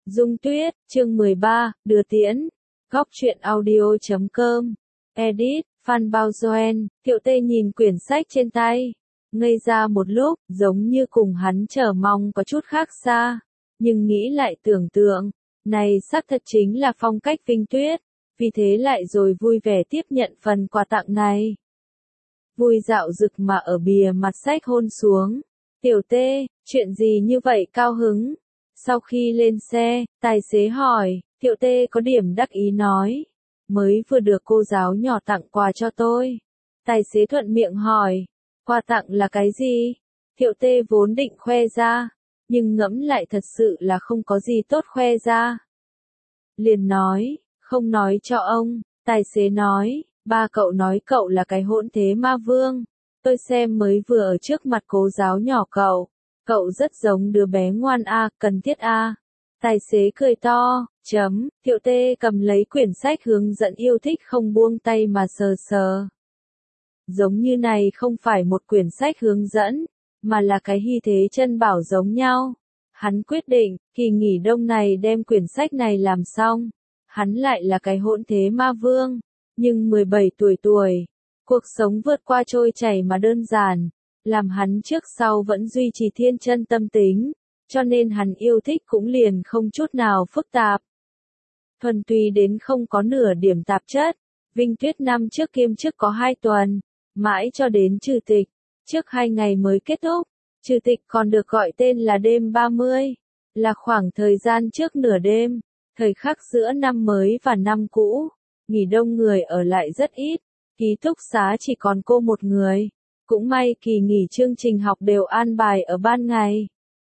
Dung Tuyết, chương 13, đưa tiễn. Góc truyện audio.com. Edit, Phan Bao Doen. Thiệu Tê nhìn quyển sách trên tay. Ngây ra một lúc, giống như cùng hắn chờ mong có chút khác xa. Nhưng nghĩ lại tưởng tượng, này xác thật chính là phong cách Vinh Tuyết. Vì thế lại rồi vui vẻ tiếp nhận phần quà tặng này. Vui dạo rực mà ở bìa mặt sách hôn xuống. Tiểu Tê, chuyện gì như vậy cao hứng? Sau khi lên xe, tài xế hỏi, Thiệu Tê có điểm đắc ý nói. Mới vừa được cô giáo nhỏ tặng quà cho tôi. Tài xế thuận miệng hỏi, quà tặng là cái gì? Thiệu Tê vốn định khoe ra, nhưng ngẫm lại thật sự là không có gì tốt khoe ra. Liền nói, không nói cho ông, tài xế nói, ba cậu nói cậu là cái hỗn thế ma vương. Tôi xem mới vừa ở trước mặt cô giáo nhỏ cậu rất giống đứa bé ngoan a, cần thiết a. Tài xế cười to, Thiệu Tê cầm lấy quyển sách hướng dẫn yêu thích không buông tay mà sờ sờ. Giống như này không phải một quyển sách hướng dẫn, mà là cái hy thế chân bảo giống nhau. Hắn quyết định, kỳ nghỉ đông này đem quyển sách này làm xong. Hắn lại là cái hỗn thế ma vương, nhưng 17 tuổi. Cuộc sống vượt qua trôi chảy mà đơn giản, làm hắn trước sau vẫn duy trì thiên chân tâm tính, cho nên hắn yêu thích cũng liền không chút nào phức tạp. Thuần túy đến không có nửa điểm tạp chất. Vinh Tuyết năm trước kiêm chức có 2 tuần, mãi cho đến trừ tịch, trước 2 ngày mới kết thúc. Trừ tịch còn được gọi tên là đêm 30, là khoảng thời gian trước nửa đêm, thời khắc giữa năm mới và năm cũ. Nghỉ đông người ở lại rất ít, ký túc xá chỉ còn cô một người. Cũng may kỳ nghỉ chương trình học đều an bài ở ban ngày.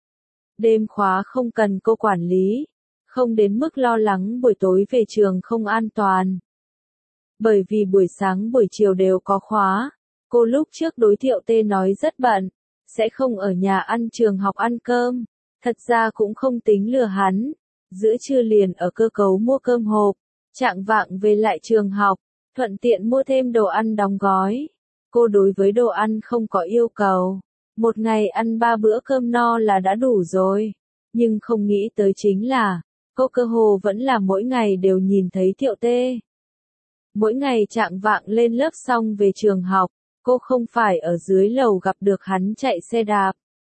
Đêm khóa không cần cô quản lý, không đến mức lo lắng buổi tối về trường không an toàn. Bởi vì buổi sáng buổi chiều đều có khóa, cô lúc trước đối Thiệu Tê nói rất bận, sẽ không ở nhà ăn trường học ăn cơm. Thật ra cũng không tính lừa hắn, giữa trưa liền ở cơ cấu mua cơm hộp, chạng vạng về lại trường học, thuận tiện mua thêm đồ ăn đóng gói. Cô đối với đồ ăn không có yêu cầu, một ngày ăn 3 bữa cơm no là đã đủ rồi. Nhưng không nghĩ tới chính là, cô cơ hồ vẫn là mỗi ngày đều nhìn thấy Thiệu Tê. Mỗi ngày chạng vạng lên lớp xong về trường học, cô không phải ở dưới lầu gặp được hắn chạy xe đạp.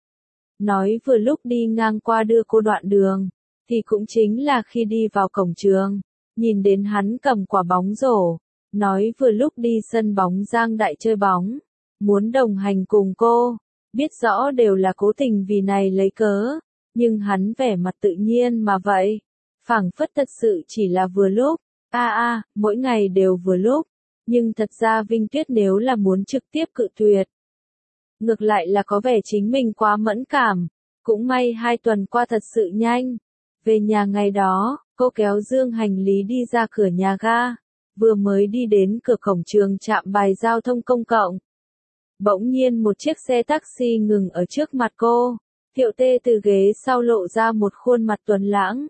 Nói vừa lúc đi ngang qua đưa cô đoạn đường, thì cũng chính là khi đi vào cổng trường, nhìn đến hắn cầm quả bóng rổ. Nói vừa lúc đi sân bóng Giang Đại chơi bóng, muốn đồng hành cùng cô, biết rõ đều là cố tình vì này lấy cớ, nhưng hắn vẻ mặt tự nhiên mà vậy, phảng phất thật sự chỉ là vừa lúc, mỗi ngày đều vừa lúc, nhưng thật ra Vinh Tuyết nếu là muốn trực tiếp cự tuyệt. Ngược lại là có vẻ chính mình quá mẫn cảm, cũng may 2 tuần qua thật sự nhanh. Về nhà ngày đó, cô kéo dương hành lý đi ra cửa nhà ga. Vừa mới đi đến cửa cổng trường trạm bài giao thông công cộng. Bỗng nhiên một chiếc xe taxi ngừng ở trước mặt cô. Thiệu Tê từ ghế sau lộ ra một khuôn mặt tuấn lãng.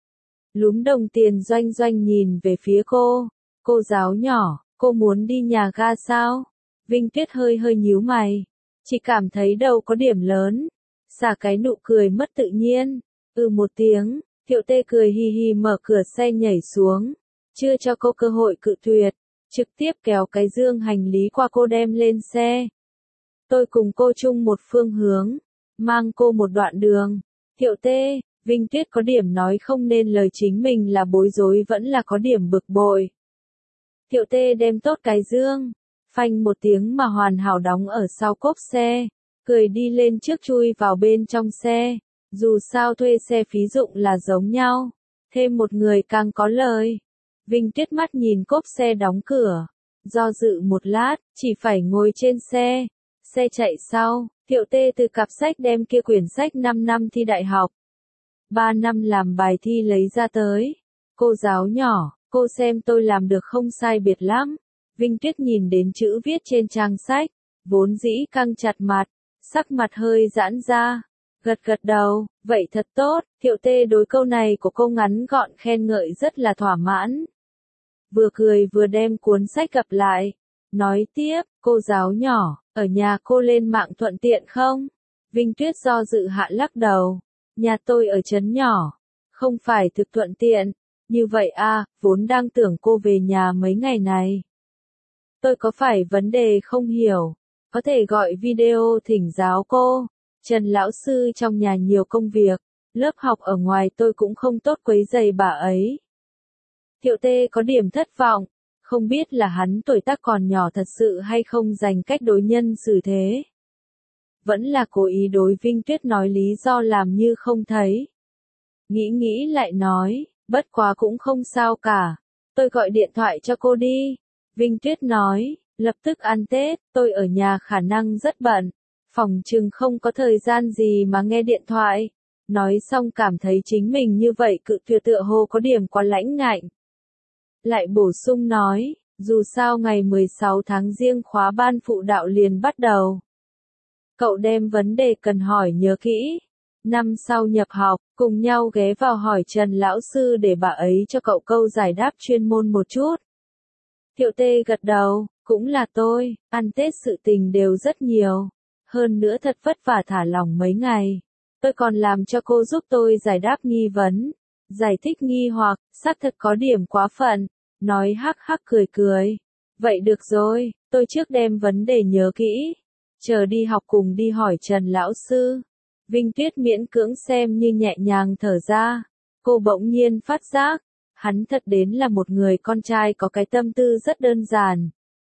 Lúm đồng tiền doanh doanh nhìn về phía cô. Cô giáo nhỏ, cô muốn đi nhà ga sao? Vinh Tuyết hơi nhíu mày. Chỉ cảm thấy đầu có điểm lớn. Xả cái nụ cười mất tự nhiên. Một tiếng, Thiệu Tê cười hì hì mở cửa xe nhảy xuống. Chưa cho cô cơ hội cự tuyệt, trực tiếp kéo cái dương hành lý qua cô đem lên xe. Tôi cùng cô chung một phương hướng, mang cô một đoạn đường. Thiệu Tê, Vinh Tuyết có điểm nói không nên lời, chính mình là bối rối vẫn là có điểm bực bội. Thiệu Tê đem tốt cái dương, phanh một tiếng mà hoàn hảo đóng ở sau cốp xe, cười đi lên trước chui vào bên trong xe. Dù sao thuê xe phí dụng là giống nhau, thêm một người càng có lời. Vinh Tuyết mắt nhìn cốp xe đóng cửa, do dự một lát, chỉ phải ngồi trên xe. Xe chạy sau, Thiệu Tê từ cặp sách đem kia quyển sách 5 năm thi đại học, 3 năm làm bài thi lấy ra tới. Cô giáo nhỏ, cô xem tôi làm được không sai biệt lắm. Vinh Tuyết nhìn đến chữ viết trên trang sách, vốn dĩ căng chặt mặt, sắc mặt hơi giãn ra. Gật đầu, vậy thật tốt. Thiệu Tê đối câu này của cô ngắn gọn khen ngợi rất là thỏa mãn. Vừa cười vừa đem cuốn sách gặp lại. Nói tiếp, cô giáo nhỏ, ở nhà cô lên mạng thuận tiện không? Vinh Tuyết do dự hạ lắc đầu. Nhà tôi ở trấn nhỏ, Không phải thực thuận tiện. Như vậy à, vốn đang tưởng cô về nhà mấy ngày này. Tôi có phải vấn đề không hiểu, có thể gọi video thỉnh giáo cô. Trần lão sư trong nhà nhiều công việc, lớp học ở ngoài tôi cũng không tốt quấy rầy bà ấy. Thiệu Tê có điểm thất vọng, không biết là hắn tuổi tác còn nhỏ thật sự hay không dành cách đối nhân xử thế. Vẫn là cố ý đối Vinh Tuyết nói lý do làm như không thấy. Nghĩ lại nói, bất quá cũng không sao cả, tôi gọi điện thoại cho cô đi. Vinh Tuyết nói, lập tức ăn Tết, tôi ở nhà khả năng rất bận, phòng chừng không có thời gian gì mà nghe điện thoại. Nói xong cảm thấy chính mình như vậy cự tuyệt tựa hồ có điểm quá lãnh ngạnh. Lại bổ sung nói, dù sao ngày 16 tháng Giêng khóa ban phụ đạo liền bắt đầu. Cậu đem vấn đề cần hỏi nhớ kỹ. Năm sau nhập học, cùng nhau ghé vào hỏi Trần lão sư để bà ấy cho cậu câu giải đáp chuyên môn một chút. Thiệu Tê gật đầu, cũng là tôi, ăn Tết sự tình đều rất nhiều. Hơn nữa thật vất vả thả lỏng mấy ngày. Tôi còn làm cho cô giúp tôi giải đáp nghi vấn, giải thích nghi hoặc, xác thật có điểm quá phận, nói hắc hắc cười. Vậy được rồi, tôi trước đem vấn đề nhớ kỹ, chờ đi học cùng đi hỏi Trần lão sư. Vinh Tuyết miễn cưỡng xem như nhẹ nhàng thở ra, cô bỗng nhiên phát giác, hắn thật đến là một người con trai có cái tâm tư rất đơn giản.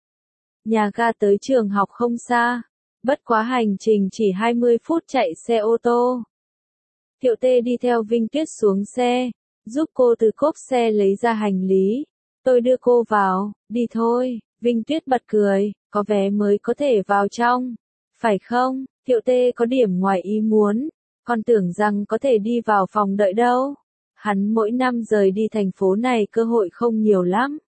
Nhà ga tới trường học không xa, bất quá hành trình chỉ 20 phút chạy xe ô tô. Thiệu Tê đi theo Vinh Tuyết xuống xe, giúp cô từ cốp xe lấy ra hành lý. Tôi đưa cô vào, đi thôi. Vinh Tuyết bật cười, có vé mới có thể vào trong. Phải không? Thiệu Tê có điểm ngoài ý muốn, còn tưởng rằng có thể đi vào phòng đợi đâu. Hắn mỗi năm rời đi thành phố này cơ hội không nhiều lắm.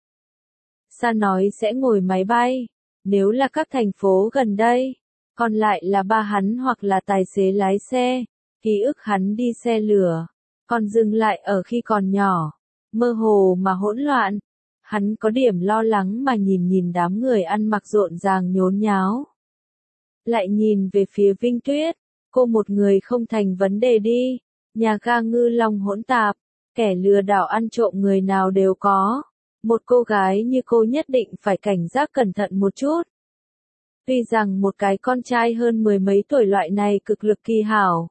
Sa nói sẽ ngồi máy bay, nếu là các thành phố gần đây, còn lại là ba hắn hoặc là tài xế lái xe. Ký ức hắn đi xe lửa, còn dừng lại ở khi còn nhỏ, mơ hồ mà hỗn loạn. Hắn có điểm lo lắng mà nhìn đám người ăn mặc rộn ràng nhốn nháo. Lại nhìn về phía Vinh Tuyết, cô một người không thành vấn đề đi, nhà ga Ngư Long hỗn tạp, kẻ lừa đảo ăn trộm người nào đều có. Một cô gái như cô nhất định phải cảnh giác cẩn thận một chút. Tuy rằng một cái con trai hơn 10 mấy tuổi loại này cực lực kỳ hảo,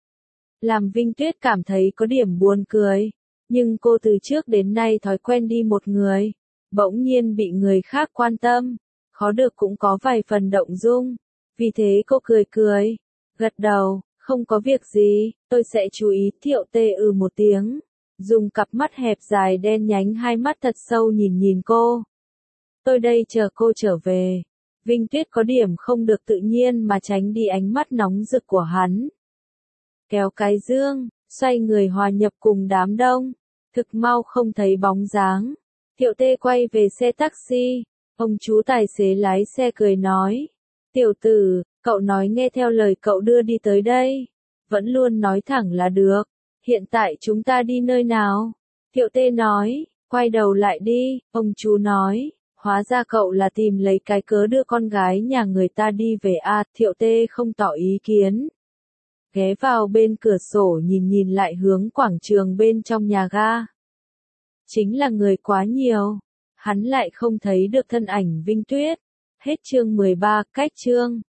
làm Vinh Tuyết cảm thấy có điểm buồn cười, nhưng cô từ trước đến nay thói quen đi một người, bỗng nhiên bị người khác quan tâm, khó được cũng có vài phần động dung, vì thế cô cười, gật đầu, không có việc gì, tôi sẽ chú ý. Thiệu Tê một tiếng, dùng cặp mắt hẹp dài đen nhánh hai mắt thật sâu nhìn cô. Tôi đây chờ cô trở về. Vinh Tuyết có điểm không được tự nhiên mà tránh đi ánh mắt nóng rực của hắn. Kéo cái dương, xoay người hòa nhập cùng đám đông, thực mau không thấy bóng dáng. Thiệu Tê quay về xe taxi, ông chú tài xế lái xe cười nói, tiểu tử, cậu nói nghe theo lời cậu đưa đi tới đây, vẫn luôn nói thẳng là được, hiện tại chúng ta đi nơi nào? Thiệu Tê nói, quay đầu lại đi, ông chú nói, hóa ra cậu là tìm lấy cái cớ đưa con gái nhà người ta đi về à. Thiệu Tê không tỏ ý kiến, ghé vào bên cửa sổ nhìn lại hướng quảng trường bên trong nhà ga. Chính là người quá nhiều, hắn lại không thấy được thân ảnh Vinh Tuyết. Hết chương 13, cách chương.